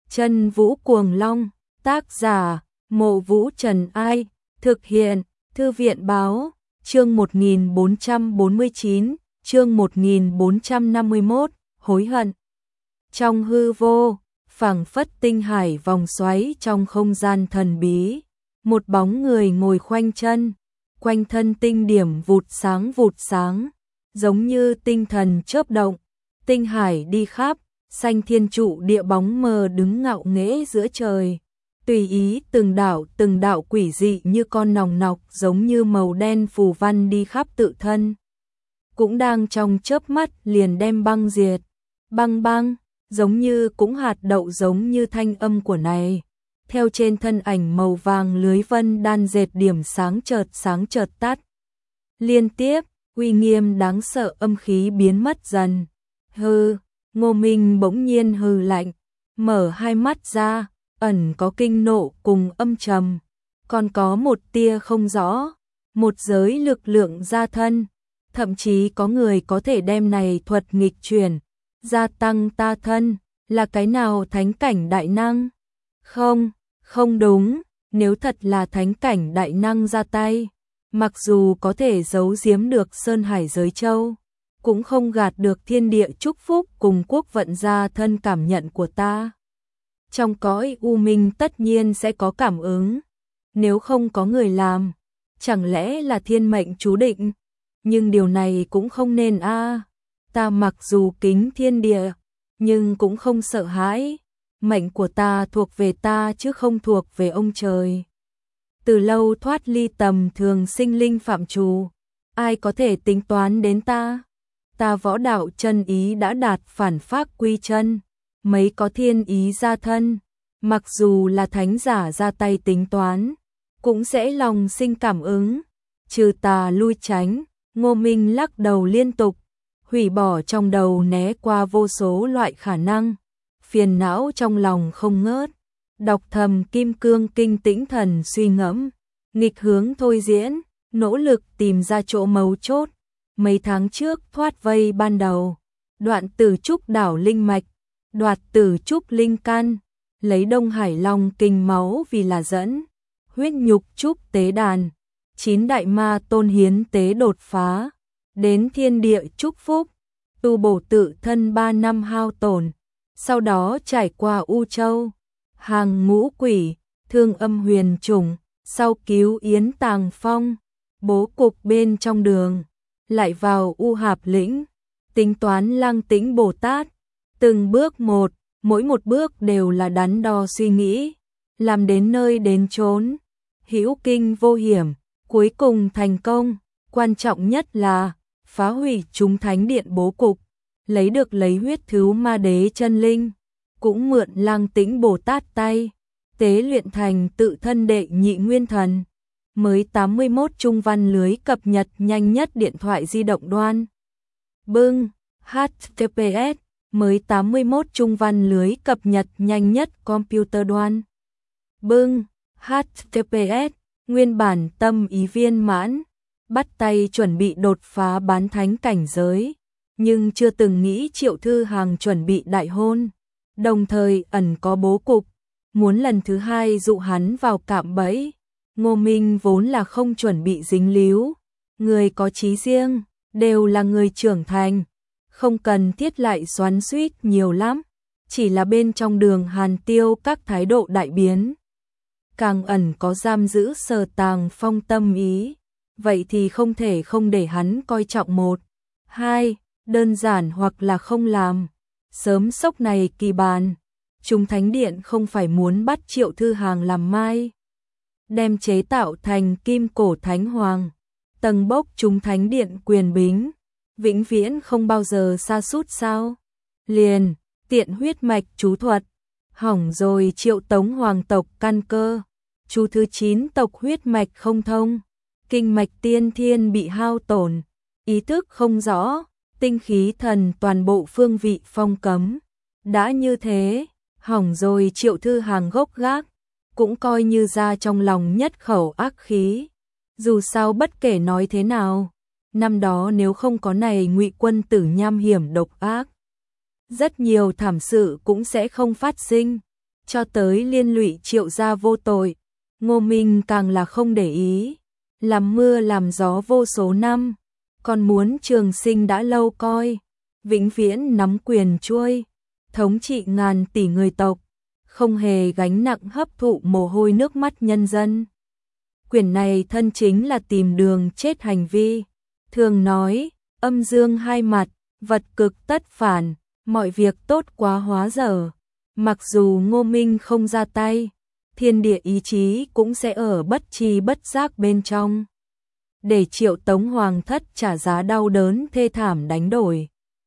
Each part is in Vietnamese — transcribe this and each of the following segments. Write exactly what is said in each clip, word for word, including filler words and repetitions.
Chân Vũ Cuồng Long, tác giả, Mộ Vũ Trần Ai, thực hiện, Thư viện Báo, chương một nghìn bốn trăm bốn mươi chín, chương một nghìn bốn trăm năm mươi mốt, hối hận. Trong hư vô, phảng phất tinh hải vòng xoáy trong không gian thần bí, một bóng người ngồi khoanh chân, quanh thân tinh điểm vụt sáng vụt sáng, giống như tinh thần chớp động, tinh hải đi khắp, xanh thiên trụ địa bóng mờ đứng ngạo nghễ giữa trời. Tùy ý từng đạo từng đạo quỷ dị như con nòng nọc giống như màu đen phù văn đi khắp tự thân. Cũng đang trong chớp mắt liền đem băng diệt. Băng băng, giống như cũng hạt đậu giống như thanh âm của này. Theo trên thân ảnh màu vàng lưới vân đan dệt điểm sáng chợt sáng chợt tắt. Liên tiếp, uy nghiêm đáng sợ âm khí biến mất dần. Hừ, Ngô Minh bỗng nhiên hừ lạnh, mở hai mắt ra. Ẩn có kinh nộ cùng âm trầm, còn có một tia không rõ, một giới lực lượng gia thân, thậm chí có người có thể đem này thuật nghịch chuyển, gia tăng ta thân, là cái nào thánh cảnh đại năng? Không, không đúng, nếu thật là thánh cảnh đại năng ra tay, mặc dù có thể giấu giếm được Sơn Hải giới châu, cũng không gạt được thiên địa chúc phúc cùng quốc vận gia thân cảm nhận của ta. Trong cõi u minh tất nhiên sẽ có cảm ứng, nếu không có người làm, chẳng lẽ là thiên mệnh chú định, nhưng điều này cũng không nên a. À. Ta mặc dù kính thiên địa, nhưng cũng không sợ hãi, mệnh của ta thuộc về ta chứ không thuộc về ông trời. Từ lâu thoát ly tầm thường sinh linh phạm trù, ai có thể tính toán đến ta? Ta võ đạo chân ý đã đạt phản phác quy chân. Mấy có thiên ý gia thân, mặc dù là thánh giả ra tay tính toán, cũng sẽ lòng sinh cảm ứng, trừ tà lui tránh. Ngô Minh lắc đầu liên tục, hủy bỏ trong đầu né qua vô số loại khả năng, phiền não trong lòng không ngớt, đọc thầm Kim Cương Kinh tĩnh thần suy ngẫm, nghịch hướng thôi diễn, nỗ lực tìm ra chỗ mấu chốt. Mấy tháng trước thoát vây ban đầu, đoạn Tử Trúc đảo linh mạch, đoạt Tử Trúc linh căn, lấy Đông Hải Long kinh máu vì là dẫn, huyết nhục trúc tế đàn, chín đại ma tôn hiến tế đột phá, đến thiên địa chúc phúc, tu bổ tự thân ba năm hao tổn, sau đó trải qua U Châu, hàng ngũ quỷ, thương âm huyền trùng, sau cứu Yến Tàng Phong, bố cục bên trong đường, lại vào U Hạp lĩnh, tính toán Lăng Tĩnh Bồ Tát. Từng bước một, mỗi một bước đều là đắn đo suy nghĩ, làm đến nơi đến chốn, hữu kinh vô hiểm, cuối cùng thành công, quan trọng nhất là phá hủy chúng thánh điện bố cục, lấy được lấy huyết thứ ma đế chân linh, cũng mượn Lăng Tĩnh Bồ Tát tay, tế luyện thành tự thân đệ nhị nguyên thần. Mới tám mươi mốt trung văn lưới cập nhật nhanh nhất điện thoại di động đoan. Bưng, H T T P S mới tám mươi mốt trung văn lưới cập nhật nhanh nhất computer đoan. Bưng, H T T P S, nguyên bản tâm ý viên mãn, bắt tay chuẩn bị đột phá bán thánh cảnh giới, nhưng chưa từng nghĩ Triệu Thư Hàng chuẩn bị đại hôn, đồng thời ẩn có bố cục, muốn lần thứ hai dụ hắn vào cạm bẫy. Ngô Minh vốn là không chuẩn bị dính líu, người có chí riêng, đều là người trưởng thành. Không cần thiết lại xoắn xuýt nhiều lắm, chỉ là bên trong đường Hàn Tiêu các thái độ đại biến. Càng ẩn có giam giữ Sở Tàng Phong tâm ý, vậy thì không thể không để hắn coi trọng một. Hai, đơn giản hoặc là không làm, sớm sốc này kỳ bàn. Chúng thánh điện không phải muốn bắt Triệu Thư Hàng làm mai, đem chế tạo thành kim cổ thánh hoàng, tầng bốc chúng thánh điện quyền bính. Vĩnh viễn không bao giờ sa sút sao? Liền, tiện huyết mạch chú thuật, hỏng rồi Triệu Tống hoàng tộc căn cơ, chú thứ chín tộc huyết mạch không thông, kinh mạch tiên thiên bị hao tổn, ý thức không rõ, tinh khí thần toàn bộ phương vị phong cấm. Đã như thế, hỏng rồi Triệu Thư Hàng gốc gác, cũng coi như ra trong lòng nhất khẩu ác khí. Dù sao bất kể nói thế nào, năm đó nếu không có này Ngụy Quân tử nham hiểm độc ác, rất nhiều thảm sự cũng sẽ không phát sinh. cho tới liên lụy Triệu gia vô tội, Ngô Minh càng là không để ý, làm mưa làm gió vô số năm, còn muốn trường sinh đã lâu coi, vĩnh viễn nắm quyền chuôi, thống trị ngàn tỷ người tộc, không hề gánh nặng hấp thụ mồ hôi nước mắt nhân dân. Quyền này thân chính là tìm đường chết hành vi, thường nói, âm dương hai mặt, vật cực tất phản, mọi việc tốt quá hóa dở, mặc dù Ngô Minh không ra tay, thiên địa ý chí cũng sẽ ở bất tri bất giác bên trong, để Triệu Tống Hoàng thất trả giá đau đớn thê thảm đánh đổi.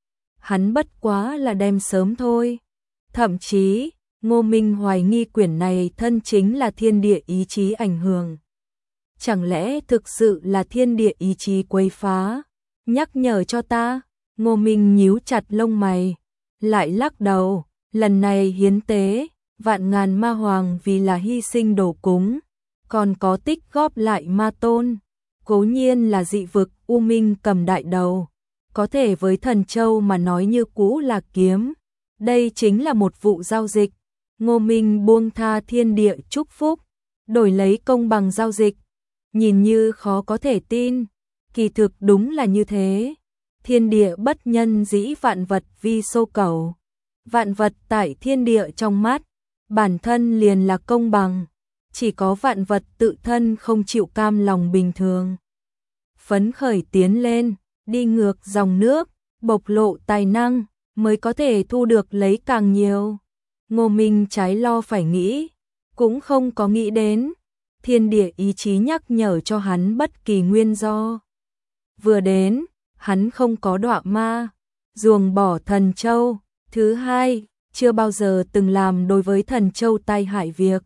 Hắn bất quá là đem sớm thôi, thậm chí, Ngô Minh hoài nghi quyển này thân chính là thiên địa ý chí ảnh hưởng. Chẳng lẽ thực sự là thiên địa ý chí quấy phá, nhắc nhở cho ta? Ngô Minh nhíu chặt lông mày, lại lắc đầu, lần này hiến tế, vạn ngàn ma hoàng vì là hy sinh đổ cúng, còn có tích góp lại ma tôn, cố nhiên là dị vực U Minh cầm đại đầu, có thể với Thần Châu mà nói như cũ là kiếm, đây chính là một vụ giao dịch. Ngô Minh buông tha thiên địa chúc phúc, đổi lấy công bằng giao dịch, nhìn như khó có thể tin, kỳ thực đúng là như thế. Thiên địa bất nhân dĩ vạn vật vi sô cầu, vạn vật tại thiên địa trong mắt, bản thân liền là công bằng, chỉ có vạn vật tự thân không chịu cam lòng bình thường. Phấn khởi tiến lên, đi ngược dòng nước, bộc lộ tài năng, mới có thể thu được lấy càng nhiều. Ngô Minh trái lo phải nghĩ, cũng không có nghĩ đến, thiên địa ý chí nhắc nhở cho hắn bất kỳ nguyên do. Vừa đến, hắn không có đọa ma, ruồng bỏ Thần Châu. Thứ hai, chưa bao giờ từng làm đối với Thần Châu tai hại việc.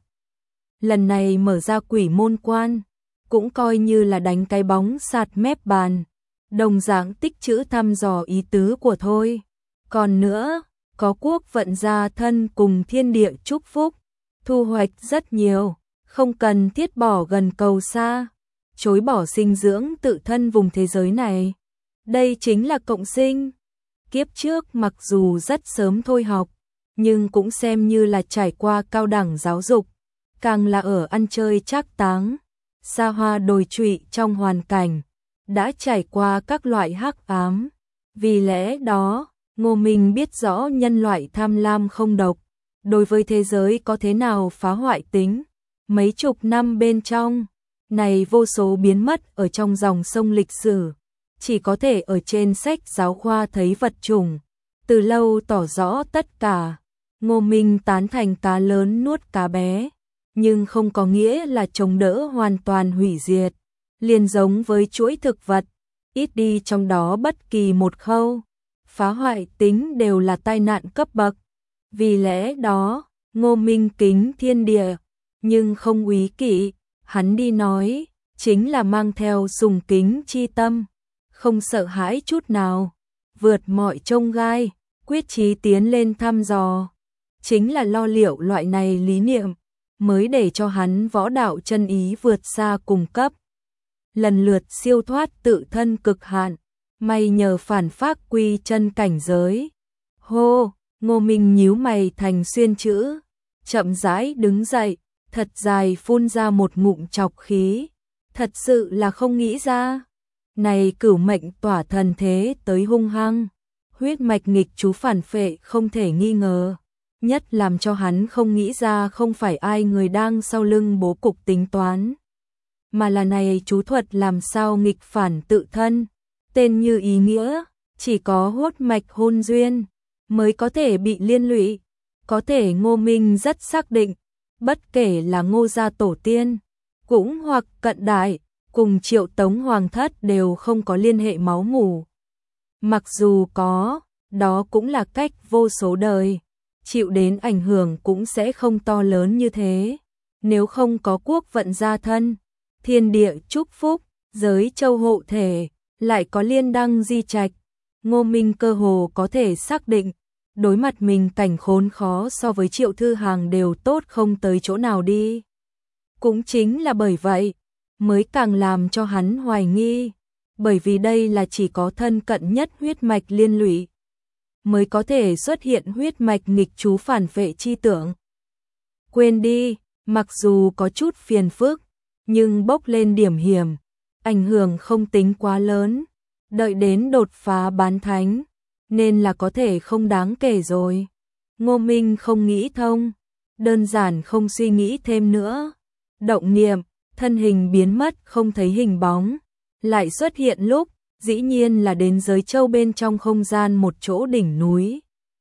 Lần này mở ra quỷ môn quan, cũng coi như là đánh cái bóng sạt mép bàn, đồng dạng tích trữ thăm dò ý tứ của thôi. Còn nữa, có quốc vận gia thân cùng thiên địa chúc phúc, thu hoạch rất nhiều, không cần thiết bỏ gần cầu xa, chối bỏ sinh dưỡng tự thân vùng thế giới này. Đây chính là cộng sinh. Kiếp trước mặc dù rất sớm thôi học, nhưng cũng xem như là trải qua cao đẳng giáo dục, càng là ở ăn chơi trác táng, xa hoa đồi trụy trong hoàn cảnh, đã trải qua các loại hắc ám. Vì lẽ đó, Ngô Minh biết rõ nhân loại tham lam không độc, đối với thế giới có thế nào phá hoại tính. Mấy chục năm bên trong, này vô số biến mất ở trong dòng sông lịch sử, chỉ có thể ở trên sách giáo khoa thấy vật chủng, từ lâu tỏ rõ tất cả. Ngô Minh tán thành cá lớn nuốt cá bé, nhưng không có nghĩa là chống đỡ hoàn toàn hủy diệt, liền giống với chuỗi thực vật, ít đi trong đó bất kỳ một khâu, phá hoại tính đều là tai nạn cấp bậc. Vì lẽ đó, Ngô Minh kính thiên địa, nhưng không úy kỵ, hắn đi nói, chính là mang theo sùng kính chi tâm, không sợ hãi chút nào, vượt mọi chông gai, quyết chí tiến lên thăm dò. Chính là lo liệu loại này lý niệm, mới để cho hắn võ đạo chân ý vượt xa cùng cấp, lần lượt siêu thoát tự thân cực hạn, may nhờ phản phác quy chân cảnh giới. Hô, Ngô Minh nhíu mày thành xuyên chữ, chậm rãi đứng dậy, thật dài phun ra một ngụm trọc khí, thật sự là không nghĩ ra. Này cửu mệnh tỏa thần thế tới hung hăng, huyết mạch nghịch chú phản phệ không thể nghi ngờ, nhất làm cho hắn không nghĩ ra không phải ai người đang sau lưng bố cục tính toán, mà là này chú thuật làm sao nghịch phản tự thân, tên như ý nghĩa, chỉ có hốt mạch hôn duyên mới có thể bị liên lụy. Có thể Ngô Minh rất xác định, bất kể là Ngô gia tổ tiên, cũng hoặc cận đại, cùng Triệu Tống Hoàng thất đều không có liên hệ máu mủ. Mặc dù có, đó cũng là cách vô số đời, chịu đến ảnh hưởng cũng sẽ không to lớn như thế. Nếu không có quốc vận gia thân, thiên địa chúc phúc, giới châu hộ thể, lại có liên đăng di trạch, Ngô Minh cơ hồ có thể xác định, đối mặt mình cảnh khốn khó so với Triệu Thư Hàng đều tốt không tới chỗ nào đi. Cũng chính là bởi vậy, mới càng làm cho hắn hoài nghi, bởi vì đây là chỉ có thân cận nhất huyết mạch liên lụy, mới có thể xuất hiện huyết mạch nghịch chú phản vệ chi tưởng. Quên đi, mặc dù có chút phiền phức, nhưng bốc lên điểm hiểm, ảnh hưởng không tính quá lớn, đợi đến đột phá bán thánh, nên là có thể không đáng kể rồi. Ngô Minh không nghĩ thông, đơn giản không suy nghĩ thêm nữa. Động niệm, thân hình biến mất không thấy hình bóng, lại xuất hiện lúc, dĩ nhiên là đến giới châu bên trong không gian một chỗ đỉnh núi.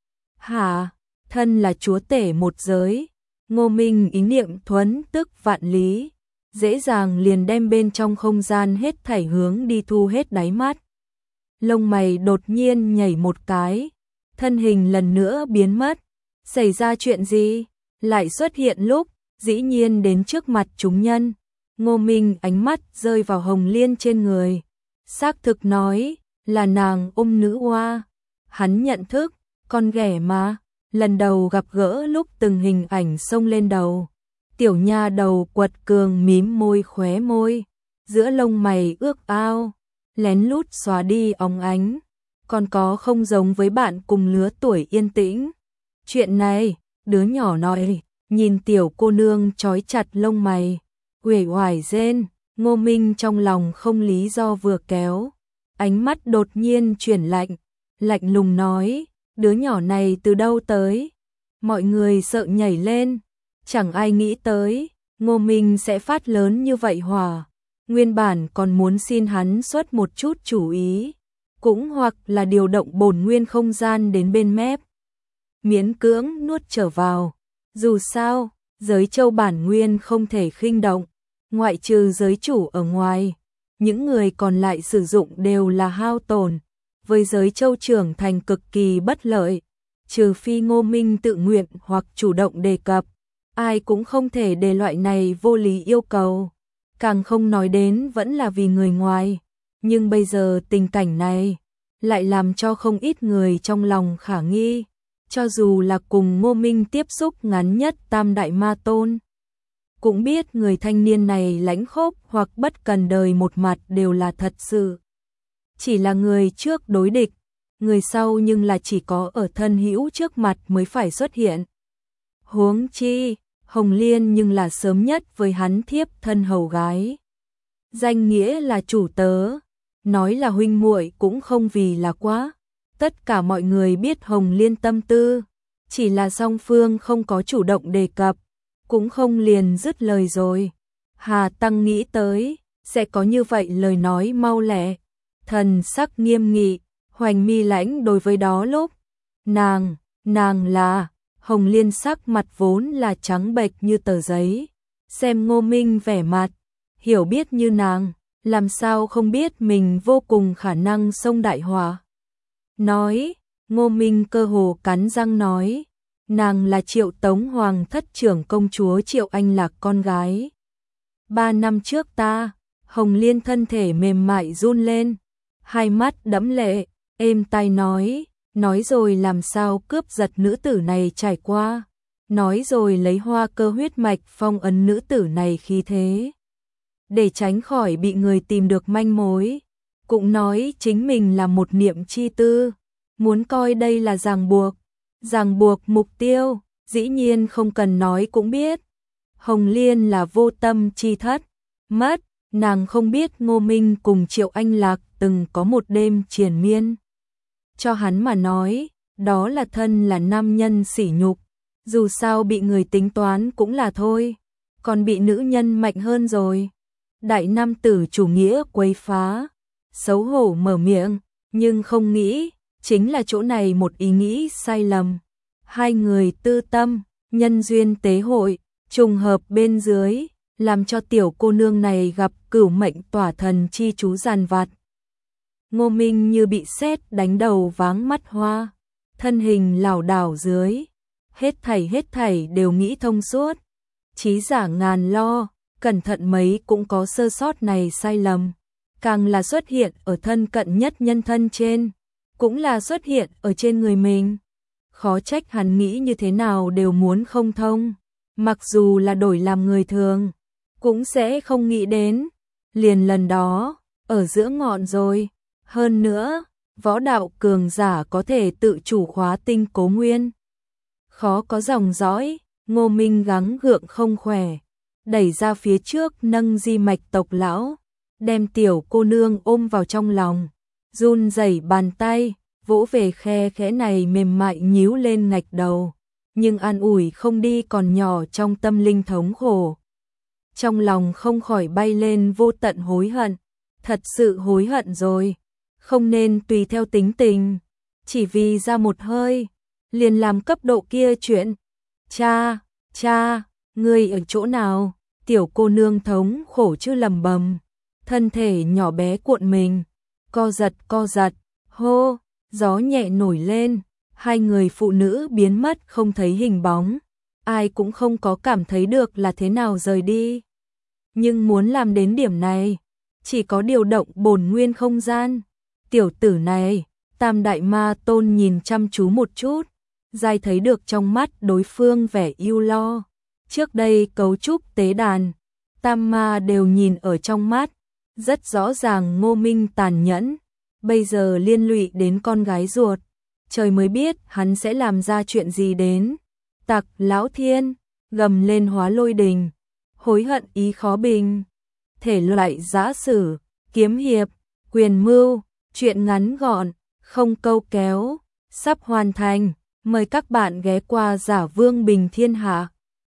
Hả, thân là chúa tể một giới, Ngô Minh ý niệm thuấn tức vạn lý, dễ dàng liền đem bên trong không gian hết thảy hướng đi thu hết đáy mắt. Lông mày đột nhiên nhảy một cái, thân hình lần nữa biến mất. Xảy ra chuyện gì? Lại xuất hiện lúc, dĩ nhiên đến trước mặt chúng nhân. Ngô Minh ánh mắt rơi vào Hồng Liên trên người. Xác thực nói, là nàng ôm nữ oa. Hắn nhận thức, con ghẻ mà, lần đầu gặp gỡ lúc từng hình ảnh xông lên đầu. Tiểu nha đầu quật cường mím môi khóe môi, giữa lông mày ước ao, lén lút xóa đi óng ánh. Còn có không giống với bạn cùng lứa tuổi yên tĩnh. Chuyện này, đứa nhỏ nói, nhìn tiểu cô nương trói chặt lông mày, uể oải rên, Ngô Minh trong lòng không lý do vừa kéo. Ánh mắt đột nhiên chuyển lạnh, lạnh lùng nói, đứa nhỏ này từ đâu tới? Mọi người sợ nhảy lên, chẳng ai nghĩ tới, Ngô Minh sẽ phát lớn như vậy hỏa. Nguyên bản còn muốn xin hắn xuất một chút chủ ý, cũng hoặc là điều động bổn nguyên không gian đến bên mép. Miễn cưỡng nuốt trở vào. Dù sao, giới châu bản nguyên không thể khinh động, ngoại trừ giới chủ ở ngoài, những người còn lại sử dụng đều là hao tổn, với giới châu trưởng thành cực kỳ bất lợi, trừ phi Ngô Minh tự nguyện hoặc chủ động đề cập, ai cũng không thể để loại này vô lý yêu cầu, càng không nói đến vẫn là vì người ngoài, nhưng bây giờ tình cảnh này lại làm cho không ít người trong lòng khả nghi. Cho dù là cùng Ngô Minh tiếp xúc ngắn nhất Tam Đại Ma Tôn, cũng biết người thanh niên này lãnh khốc hoặc bất cần đời một mặt đều là thật sự. Chỉ là người trước đối địch, người sau nhưng là chỉ có ở thân hữu trước mặt mới phải xuất hiện. Huống chi, Hồng Liên nhưng là sớm nhất với hắn thiếp thân hầu gái. Danh nghĩa là chủ tớ, nói là huynh muội cũng không vì là quá. Tất cả mọi người biết Hồng Liên tâm tư, chỉ là song phương không có chủ động đề cập, cũng không liền dứt lời rồi. Hà Tăng nghĩ tới, sẽ có như vậy lời nói mau lẹ, thần sắc nghiêm nghị, Hoành Mi lãnh đối với đó lúc. Nàng, nàng là, Hồng Liên sắc mặt vốn là trắng bệch như tờ giấy, xem Ngô Minh vẻ mặt, hiểu biết như nàng, làm sao không biết mình vô cùng khả năng xông đại hỏa. Nói, Ngô Minh cơ hồ cắn răng nói, nàng là Triệu Tống Hoàng thất trưởng công chúa Triệu Anh Lạc con gái. Ba năm trước ta, Hồng Liên thân thể mềm mại run lên, hai mắt đẫm lệ, êm tai nói, nói rồi làm sao cướp giật nữ tử này trải qua, nói rồi lấy hoa cơ huyết mạch phong ấn nữ tử này khí thế, để tránh khỏi bị người tìm được manh mối. Cũng nói chính mình là một niệm chi tư, muốn coi đây là ràng buộc, ràng buộc mục tiêu, dĩ nhiên không cần nói cũng biết. Hồng Liên là vô tâm chi thất, mất, nàng không biết Ngô Minh cùng Triệu Anh Lạc từng có một đêm triền miên. Cho hắn mà nói, đó là thân là nam nhân sỉ nhục, dù sao bị người tính toán cũng là thôi, còn bị nữ nhân mạnh hơn rồi. Đại nam tử chủ nghĩa quấy phá. Xấu hổ mở miệng, nhưng không nghĩ, chính là chỗ này một ý nghĩ sai lầm. Hai người tư tâm, nhân duyên tế hội, trùng hợp bên dưới, làm cho tiểu cô nương này gặp cửu mệnh tỏa thần chi chú giàn vặt. Ngô Minh như bị sét đánh đầu váng mắt hoa, thân hình lảo đảo dưới, hết thảy hết thảy đều nghĩ thông suốt. Trí giả ngàn lo, cẩn thận mấy cũng có sơ sót này sai lầm. Càng là xuất hiện ở thân cận nhất nhân thân trên, cũng là xuất hiện ở trên người mình. Khó trách hắn nghĩ như thế nào đều muốn không thông, mặc dù là đổi làm người thường, cũng sẽ không nghĩ đến. Liền lần đó, ở giữa ngọn rồi, hơn nữa, võ đạo cường giả có thể tự chủ khóa tinh cố nguyên. Khó có dòng dõi, Ngô Minh gắng gượng không khỏe, đẩy ra phía trước nâng di mạch tộc lão, đem tiểu cô nương ôm vào trong lòng, run rẩy bàn tay, vỗ về khe khẽ này mềm mại nhíu lên ngạch đầu, nhưng an ủi không đi còn nhỏ trong tâm linh thống khổ. Trong lòng không khỏi bay lên vô tận hối hận, thật sự hối hận rồi, không nên tùy theo tính tình, chỉ vì ra một hơi, liền làm cấp độ kia chuyện. Cha, cha, ngươi ở chỗ nào? Tiểu cô nương thống khổ chứ lầm bầm, thân thể nhỏ bé cuộn mình, co giật co giật, hô, gió nhẹ nổi lên, hai người phụ nữ biến mất không thấy hình bóng, ai cũng không có cảm thấy được là thế nào rời đi. Nhưng muốn làm đến điểm này, chỉ có điều động bổn nguyên không gian. Tiểu tử này, Tam Đại Ma Tôn nhìn chăm chú một chút, dai thấy được trong mắt đối phương vẻ ưu lo. Trước đây cấu trúc tế đàn, Tam Ma đều nhìn ở trong mắt, rất rõ ràng Ngô Minh tàn nhẫn, bây giờ liên lụy đến con gái ruột, trời mới biết hắn sẽ làm ra chuyện gì đến. Tặc Lão Thiên, gầm lên hóa lôi đình, hối hận ý khó bình. Thể loại giã sử, kiếm hiệp, quyền mưu, chuyện ngắn gọn, không câu kéo, sắp hoàn thành. Mời các bạn ghé qua Giả Vương Bình Thiên Hạ.